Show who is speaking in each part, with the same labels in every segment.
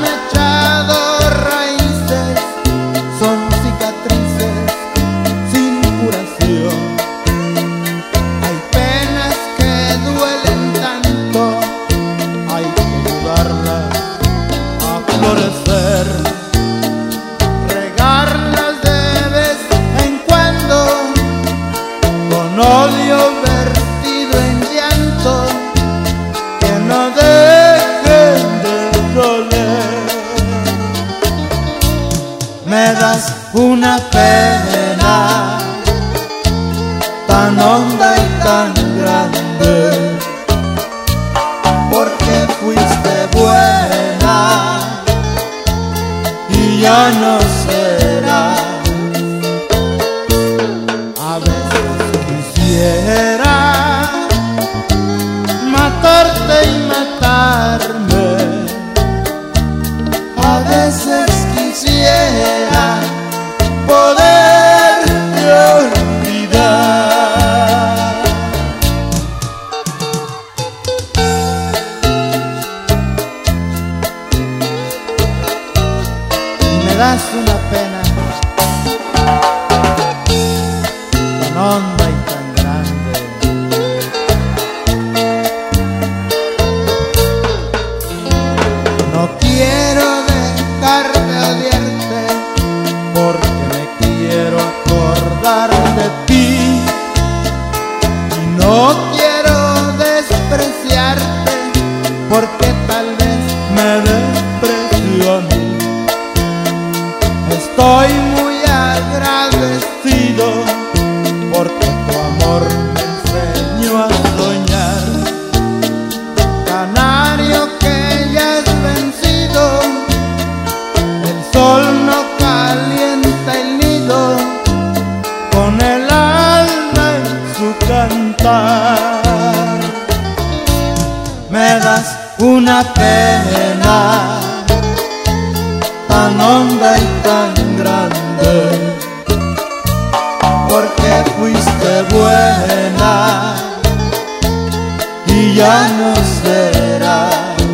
Speaker 1: echado raíces, son cicatrices sin curación. Hay penas que duelen tanto, hay que ayudarlas a florecer, regarlas de vez en cuando con odio vertido en llanto, que no dejen de doler. Me das una pena tan honda y tan grande, porque fuiste buena y ya no serás. A veces quisiera matarte y matarme, a veces quisiera poderte olvidar. Y me das una pena tan honda y tan grande. No quiero dejar de odiarte, porque me quiero acordar de ti, y no quiero despreciarte, porque tal vez me desprecio a mí. Estoy muy agradecido porque tu amor me enseñó a soñar. Canario que ya es vencido, el sol no calienta el nido, con el alma en su cantar. Me das una pena tan honda y tan grande, porque fuiste buena y ya no serás.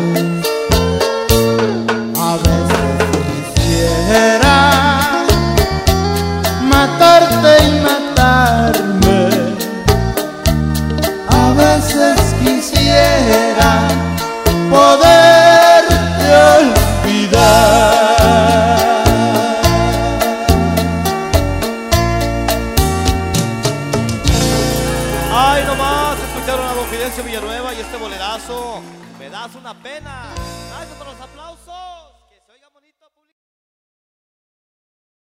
Speaker 1: A veces quisiera matarte y matarme, a veces quisiera poderte olvidar.
Speaker 2: Ay, nomás escucharon a Don Fidencio Villanueva y este bolerazo, me das una pena. Gracias por los aplausos.